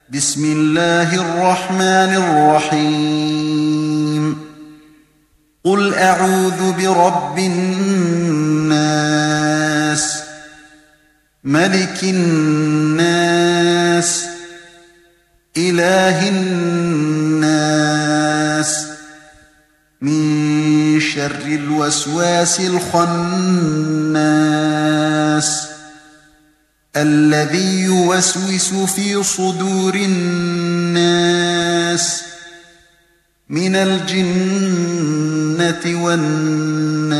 بسم الله الرحمن الرحيم قل أعوذ برب الناس ملك الناس إله الناس من شر الوسواس الخناس الذي يوسوس في صدور الناس من الجنة والناس